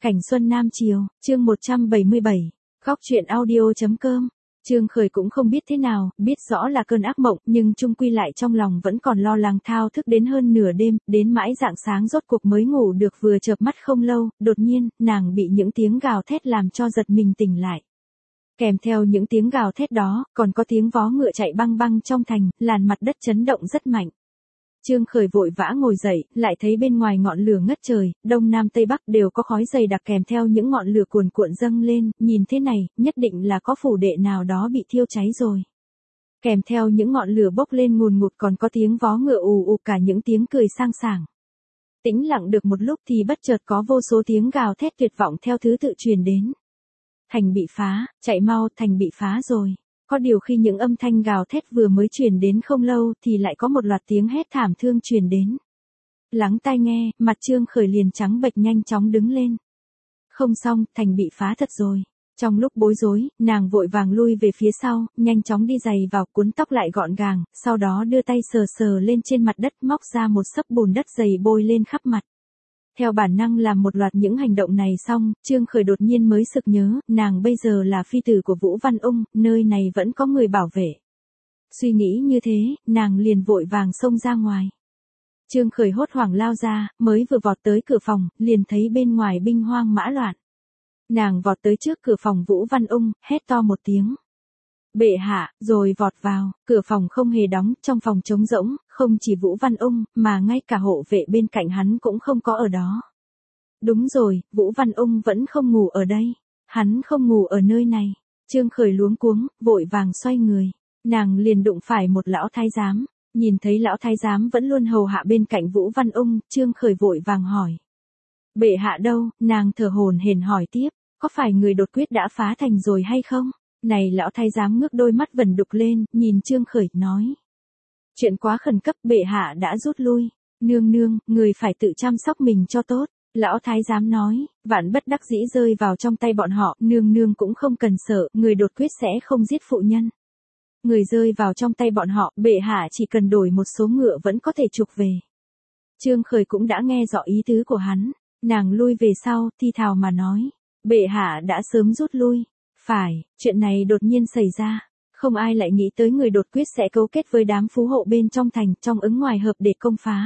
Cảnh Xuân Nam Chiều, chương 177, góc truyện audio.com. Trương Khởi cũng không biết thế nào, biết rõ là cơn ác mộng, nhưng chung quy lại trong lòng vẫn còn lo lắng thao thức đến hơn nửa đêm, đến mãi rạng sáng rốt cuộc mới ngủ được, vừa chợp mắt không lâu, đột nhiên, nàng bị những tiếng gào thét làm cho giật mình tỉnh lại. Kèm theo những tiếng gào thét đó, còn có tiếng vó ngựa chạy băng băng trong thành, làn mặt đất chấn động rất mạnh. Trương Khởi vội vã ngồi dậy, lại thấy bên ngoài ngọn lửa ngất trời, đông nam tây bắc đều có khói dày đặc kèm theo những ngọn lửa cuồn cuộn dâng lên, nhìn thế này, nhất định là có phủ đệ nào đó bị thiêu cháy rồi. Kèm theo những ngọn lửa bốc lên ngùn ngụt còn có tiếng vó ngựa ù ù, cả những tiếng cười sang sảng. Tĩnh lặng được một lúc thì bất chợt có vô số tiếng gào thét tuyệt vọng theo thứ tự truyền đến. Thành bị phá, chạy mau, thành bị phá rồi. Có điều khi những âm thanh gào thét vừa mới truyền đến không lâu thì lại có một loạt tiếng hét thảm thương truyền đến. Lắng tai nghe, mặt Trương Khởi liền trắng bệch, nhanh chóng đứng lên. Không xong, thành bị phá thật rồi. Trong lúc bối rối, nàng vội vàng lui về phía sau, nhanh chóng đi giày vào, cuốn tóc lại gọn gàng, sau đó đưa tay sờ sờ lên trên mặt đất, móc ra một xấp bùn đất dày bôi lên khắp mặt. Theo bản năng làm một loạt những hành động này xong, Trương Khởi đột nhiên mới sực nhớ, nàng bây giờ là phi tử của Vũ Văn Ung, nơi này vẫn có người bảo vệ. Suy nghĩ như thế, nàng liền vội vàng xông ra ngoài. Trương Khởi hốt hoảng lao ra, mới vừa vọt tới cửa phòng, liền thấy bên ngoài binh hoang mã loạn. Nàng vọt tới trước cửa phòng Vũ Văn Ung, hét to một tiếng. Bệ hạ, rồi vọt vào, cửa phòng không hề đóng, trong phòng trống rỗng, không chỉ Vũ Văn Ung, mà ngay cả hộ vệ bên cạnh hắn cũng không có ở đó. Đúng rồi, Vũ Văn Ung vẫn không ngủ ở đây. Hắn không ngủ ở nơi này. Trương Khởi luống cuống, vội vàng xoay người. Nàng liền đụng phải một lão thái giám. Nhìn thấy lão thái giám vẫn luôn hầu hạ bên cạnh Vũ Văn Ung, Trương Khởi vội vàng hỏi. Bệ hạ đâu? Nàng thở hổn hển hỏi tiếp. Có phải người đột quyết đã phá thành rồi hay không? Này lão thái giám ngước đôi mắt vẩn đục lên, nhìn Trương Khởi, nói. Chuyện quá khẩn cấp, bệ hạ đã rút lui. Nương nương, người phải tự chăm sóc mình cho tốt. Lão thái giám nói, vạn bất đắc dĩ rơi vào trong tay bọn họ, nương nương cũng không cần sợ, người đột quyết sẽ không giết phụ nhân. Người rơi vào trong tay bọn họ, bệ hạ chỉ cần đổi một số ngựa vẫn có thể trục về. Trương Khởi cũng đã nghe rõ ý tứ của hắn, nàng lui về sau, thi thào mà nói, bệ hạ đã sớm rút lui. Phải, chuyện này đột nhiên xảy ra, không ai lại nghĩ tới người đột quyết sẽ cấu kết với đám phú hộ bên trong thành, trong ứng ngoài hợp để công phá.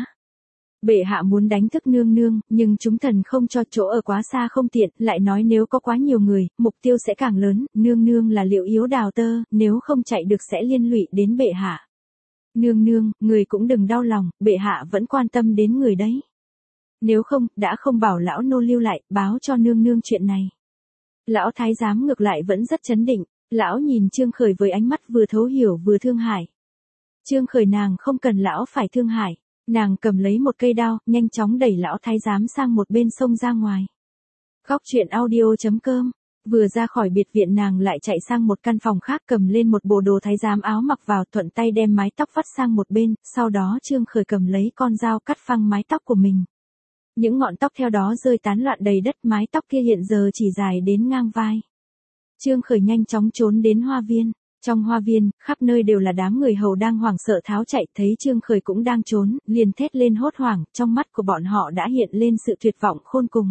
Bệ hạ muốn đánh thức nương nương, nhưng chúng thần không cho, chỗ ở quá xa không tiện, lại nói nếu có quá nhiều người, mục tiêu sẽ càng lớn, nương nương là liệu yếu đào tơ, nếu không chạy được sẽ liên lụy đến bệ hạ. Nương nương, người cũng đừng đau lòng, bệ hạ vẫn quan tâm đến người đấy. Nếu không, đã không bảo lão nô lưu lại, báo cho nương nương chuyện này. Lão thái giám ngược lại vẫn rất chấn định, lão nhìn Trương Khởi với ánh mắt vừa thấu hiểu vừa thương hại. Trương Khởi nàng không cần lão phải thương hại, nàng cầm lấy một cây đao, nhanh chóng đẩy lão thái giám sang một bên sông ra ngoài. Góc truyện audio.com, vừa ra khỏi biệt viện nàng lại chạy sang một căn phòng khác cầm lên một bộ đồ thái giám áo mặc vào, thuận tay đem mái tóc vắt sang một bên, sau đó Trương Khởi cầm lấy con dao cắt phăng mái tóc của mình. Những ngọn tóc theo đó rơi tán loạn đầy đất, mái tóc kia hiện giờ chỉ dài đến ngang vai. Trương Khởi nhanh chóng trốn đến hoa viên. Trong hoa viên, khắp nơi đều là đám người hầu đang hoảng sợ tháo chạy, thấy Trương Khởi cũng đang trốn, liền thét lên hốt hoảng, trong mắt của bọn họ đã hiện lên sự tuyệt vọng khôn cùng.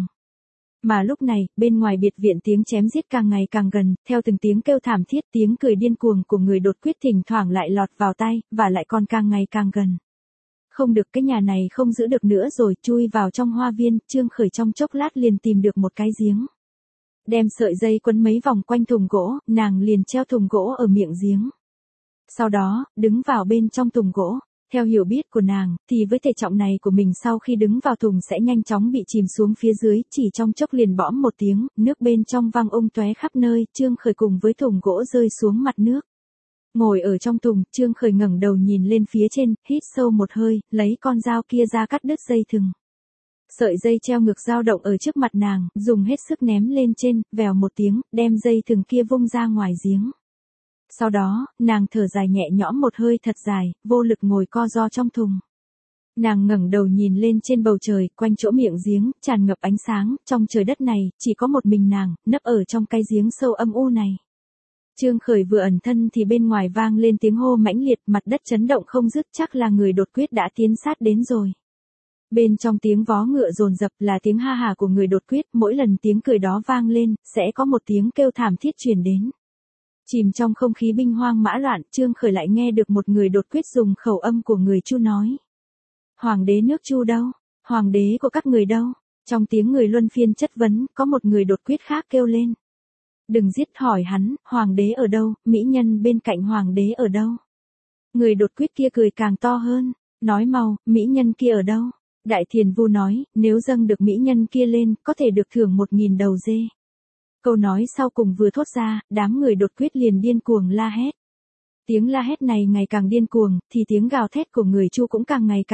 Mà lúc này, bên ngoài biệt viện tiếng chém giết càng ngày càng gần, theo từng tiếng kêu thảm thiết, tiếng cười điên cuồng của người đột quyết thỉnh thoảng lại lọt vào tai, và lại còn càng ngày càng gần. Không được, cái nhà này không giữ được nữa rồi, chui vào trong hoa viên, Trương Khởi trong chốc lát liền tìm được một cái giếng. Đem sợi dây quấn mấy vòng quanh thùng gỗ, nàng liền treo thùng gỗ ở miệng giếng. Sau đó, đứng vào bên trong thùng gỗ. Theo hiểu biết của nàng, thì với thể trọng này của mình sau khi đứng vào thùng sẽ nhanh chóng bị chìm xuống phía dưới, chỉ trong chốc liền bõm một tiếng, nước bên trong văng tóe khắp nơi, Trương Khởi cùng với thùng gỗ rơi xuống mặt nước. Ngồi ở trong thùng, Trương Khởi ngẩng đầu nhìn lên phía trên, hít sâu một hơi, lấy con dao kia ra cắt đứt dây thừng. Sợi dây treo ngược dao động ở trước mặt nàng, dùng hết sức ném lên trên, vèo một tiếng, đem dây thừng kia vung ra ngoài giếng. Sau đó, nàng thở dài nhẹ nhõm một hơi thật dài, vô lực ngồi co ro trong thùng. Nàng ngẩng đầu nhìn lên trên bầu trời, quanh chỗ miệng giếng, tràn ngập ánh sáng, trong trời đất này, chỉ có một mình nàng, nấp ở trong cái giếng sâu âm u này. Trương Khởi vừa ẩn thân thì bên ngoài vang lên tiếng hô mãnh liệt, mặt đất chấn động không dứt, chắc là người đột quyết đã tiến sát đến rồi. Bên trong tiếng vó ngựa dồn dập là tiếng ha hà của người đột quyết, mỗi lần tiếng cười đó vang lên, sẽ có một tiếng kêu thảm thiết truyền đến. Chìm trong không khí binh hoang mã loạn, Trương Khởi lại nghe được một người đột quyết dùng khẩu âm của người Chu nói. Hoàng đế nước Chu đâu? Hoàng đế của các người đâu? Trong tiếng người luân phiên chất vấn, có một người đột quyết khác kêu lên. Đừng giết, hỏi hắn, hoàng đế ở đâu, mỹ nhân bên cạnh hoàng đế ở đâu? Người đột quyết kia cười càng to hơn, nói mau, mỹ nhân kia ở đâu? Đại Thiền Vu nói, nếu dâng được mỹ nhân kia lên, có thể được thưởng 1.000 đầu dê. Câu nói sau cùng vừa thốt ra, đám người đột quyết liền điên cuồng la hét. Tiếng la hét này ngày càng điên cuồng, thì tiếng gào thét của người Chu cũng càng ngày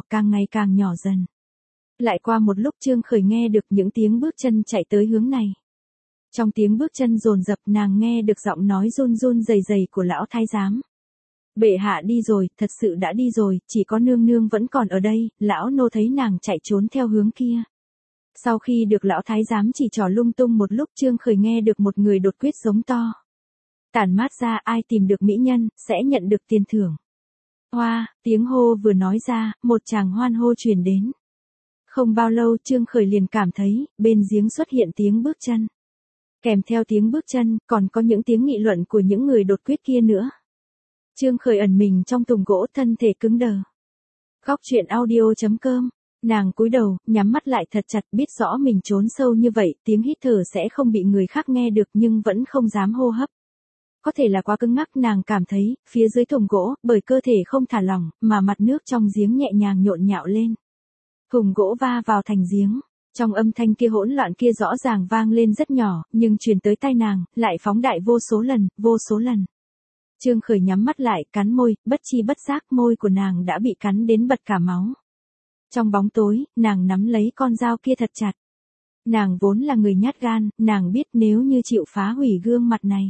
càng nhỏ dần. Lại qua một lúc Trương Khởi nghe được những tiếng bước chân chạy tới hướng này. Trong tiếng bước chân dồn dập nàng nghe được giọng nói run run rẩy rẩy của lão thái giám. Bệ hạ đi rồi, thật sự đã đi rồi, chỉ có nương nương vẫn còn ở đây, lão nô thấy nàng chạy trốn theo hướng kia. Sau khi được lão thái giám chỉ trỏ lung tung một lúc Trương Khởi nghe được một người đột quyết giống to. Tản mát ra ai tìm được mỹ nhân, sẽ nhận được tiền thưởng. Hoa, tiếng hô vừa nói ra, một tràng hoan hô truyền đến. Không bao lâu Trương Khởi liền cảm thấy, bên giếng xuất hiện tiếng bước chân. Kèm theo tiếng bước chân, còn có những tiếng nghị luận của những người đột quyết kia nữa. Trương Khởi ẩn mình trong tùng gỗ thân thể cứng đờ. Góc truyện audio.com. Nàng cúi đầu, nhắm mắt lại thật chặt biết rõ mình trốn sâu như vậy, tiếng hít thở sẽ không bị người khác nghe được nhưng vẫn không dám hô hấp. Có thể là quá cứng ngắc nàng cảm thấy, phía dưới thùng gỗ, bởi cơ thể không thả lỏng, mà mặt nước trong giếng nhẹ nhàng nhộn nhạo lên. Thùng gỗ va vào thành giếng. Trong âm thanh kia hỗn loạn kia rõ ràng vang lên rất nhỏ, nhưng truyền tới tai nàng, lại phóng đại vô số lần. Trương Khởi nhắm mắt lại, cắn môi, bất chi bất giác môi của nàng đã bị cắn đến bật cả máu. Trong bóng tối, nàng nắm lấy con dao kia thật chặt. Nàng vốn là người nhát gan, nàng biết nếu như chịu phá hủy gương mặt này.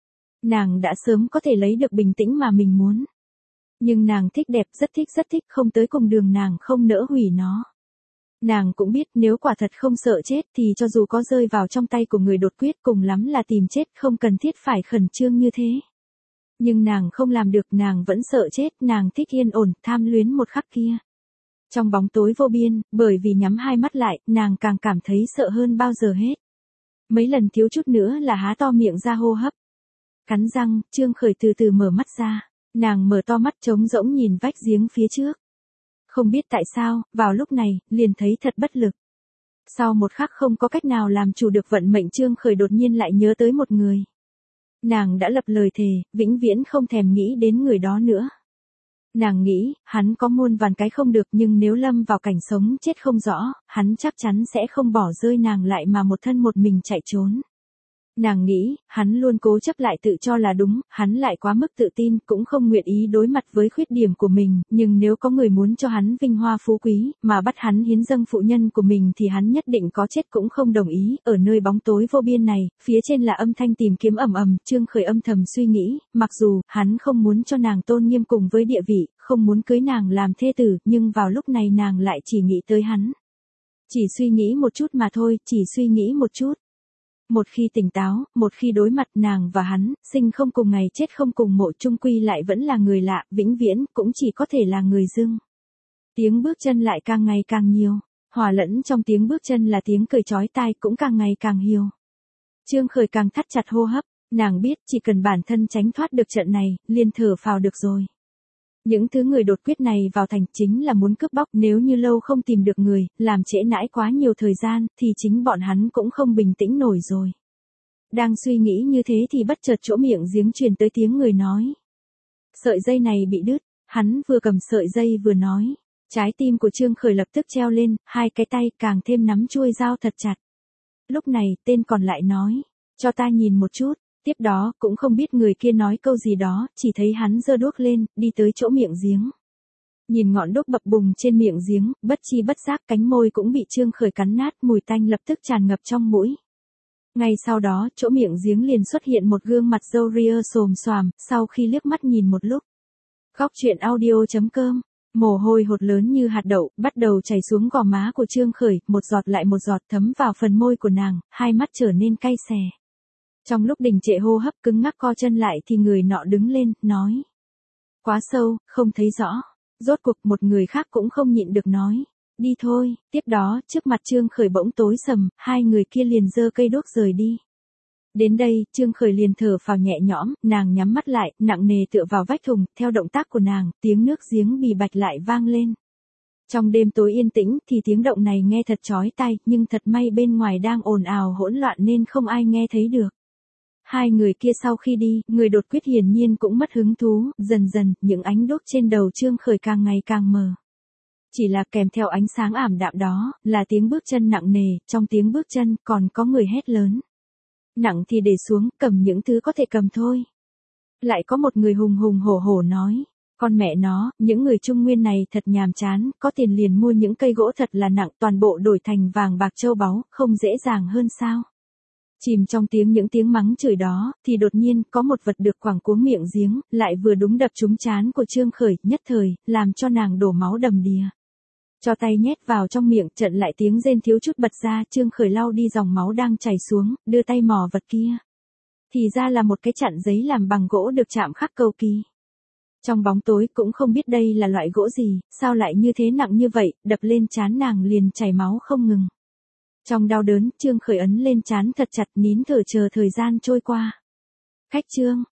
Nàng đã sớm có thể lấy được bình tĩnh mà mình muốn. Nhưng nàng thích đẹp, rất thích, không tới cùng đường nàng không nỡ hủy nó. Nàng cũng biết nếu quả thật không sợ chết thì cho dù có rơi vào trong tay của người đột quyết cùng lắm là tìm chết không cần thiết phải khẩn trương như thế. Nhưng nàng không làm được, nàng vẫn sợ chết, nàng thích yên ổn, tham luyến một khắc kia. Trong bóng tối vô biên, bởi vì nhắm hai mắt lại, nàng càng cảm thấy sợ hơn bao giờ hết. Mấy lần thiếu chút nữa là há to miệng ra hô hấp. Cắn răng, Trương Khởi từ từ mở mắt ra. Nàng mở to mắt trống rỗng nhìn vách giếng phía trước. Không biết tại sao, vào lúc này, liền thấy thật bất lực. Sau một khắc không có cách nào làm chủ được vận mệnh Trương Khởi đột nhiên lại nhớ tới một người. Nàng đã lập lời thề, vĩnh viễn không thèm nghĩ đến người đó nữa. Nàng nghĩ, hắn có muôn vàn cái không được nhưng nếu lâm vào cảnh sống chết không rõ, hắn chắc chắn sẽ không bỏ rơi nàng lại mà một thân một mình chạy trốn. Nàng nghĩ, hắn luôn cố chấp lại tự cho là đúng, hắn lại quá mức tự tin, cũng không nguyện ý đối mặt với khuyết điểm của mình, nhưng nếu có người muốn cho hắn vinh hoa phú quý, mà bắt hắn hiến dâng phụ nhân của mình thì hắn nhất định có chết cũng không đồng ý. Ở nơi bóng tối vô biên này, phía trên là âm thanh tìm kiếm ầm ầm, Trương Khởi âm thầm suy nghĩ, mặc dù, hắn không muốn cho nàng tôn nghiêm cùng với địa vị, không muốn cưới nàng làm thê tử, nhưng vào lúc này nàng lại chỉ nghĩ tới hắn. Chỉ suy nghĩ một chút mà thôi, chỉ suy nghĩ một chút. Một khi tỉnh táo, một khi đối mặt nàng và hắn, sinh không cùng ngày chết không cùng mộ chung quy lại vẫn là người lạ, vĩnh viễn, cũng chỉ có thể là người dưng. Tiếng bước chân lại càng ngày càng nhiều, hòa lẫn trong tiếng bước chân là tiếng cười chói tai cũng càng ngày càng hiu. Trương Khởi càng thắt chặt hô hấp, nàng biết chỉ cần bản thân tránh thoát được trận này, liền thở phào được rồi. Những thứ người đột quyết này vào thành chính là muốn cướp bóc, nếu như lâu không tìm được người, làm trễ nãi quá nhiều thời gian, thì chính bọn hắn cũng không bình tĩnh nổi rồi. Đang suy nghĩ như thế thì bất chợt chỗ miệng giếng truyền tới tiếng người nói. Sợi dây này bị đứt, hắn vừa cầm sợi dây vừa nói. Trái tim của Trương Khởi lập tức treo lên, hai cái tay càng thêm nắm chuôi dao thật chặt. Lúc này, tên còn lại nói, cho ta nhìn một chút. Tiếp đó, cũng không biết người kia nói câu gì đó, chỉ thấy hắn giơ đuốc lên, đi tới chỗ miệng giếng. Nhìn ngọn đuốc bập bùng trên miệng giếng, bất chi bất giác cánh môi cũng bị Trương Khởi cắn nát, mùi tanh lập tức tràn ngập trong mũi. Ngay sau đó, chỗ miệng giếng liền xuất hiện một gương mặt râu ria xồm xoàm, sau khi liếc mắt nhìn một lúc. Góc truyện audio.com. Mồ hôi hột lớn như hạt đậu, bắt đầu chảy xuống gò má của Trương Khởi, một giọt lại một giọt thấm vào phần môi của nàng, hai mắt trở nên cay xè. Trong lúc đình trệ hô hấp cứng ngắc co chân lại thì người nọ đứng lên, nói. Quá sâu, không thấy rõ. Rốt cuộc một người khác cũng không nhịn được nói. Đi thôi, tiếp đó, trước mặt Trương Khởi bỗng tối sầm, hai người kia liền giơ cây đuốc rời đi. Đến đây, Trương Khởi liền thở phào nhẹ nhõm, nàng nhắm mắt lại, nặng nề tựa vào vách thùng, theo động tác của nàng, tiếng nước giếng bì bạch lại vang lên. Trong đêm tối yên tĩnh thì tiếng động này nghe thật chói tai, nhưng thật may bên ngoài đang ồn ào hỗn loạn nên không ai nghe thấy được. Hai người kia sau khi đi, người đột quyết hiển nhiên cũng mất hứng thú, dần dần, những ánh đuốc trên đầu Trương Khởi càng ngày càng mờ. Chỉ là kèm theo ánh sáng ảm đạm đó, là tiếng bước chân nặng nề, trong tiếng bước chân còn có người hét lớn. Nặng thì để xuống, cầm những thứ có thể cầm thôi. Lại có một người hùng hùng hổ hổ nói. Con mẹ nó, những người Trung Nguyên này thật nhàm chán, có tiền liền mua những cây gỗ thật là nặng, toàn bộ đổi thành vàng bạc châu báu, không dễ dàng hơn sao. Chìm trong những tiếng mắng chửi đó, thì đột nhiên, có một vật được quẳng cuống miệng giếng, lại vừa đúng đập trúng trán của Trương Khởi, nhất thời, làm cho nàng đổ máu đầm đìa. Cho tay nhét vào trong miệng, trận lại tiếng rên thiếu chút bật ra, Trương Khởi lau đi dòng máu đang chảy xuống, đưa tay mò vật kia. Thì ra là một cái chặn giấy làm bằng gỗ được chạm khắc cầu kỳ. Trong bóng tối cũng không biết đây là loại gỗ gì, sao lại như thế nặng như vậy, đập lên trán nàng liền chảy máu không ngừng. Trong đau đớn, Trương Khởi ấn lên trán thật chặt nín thở chờ thời gian trôi qua. Khách Trương,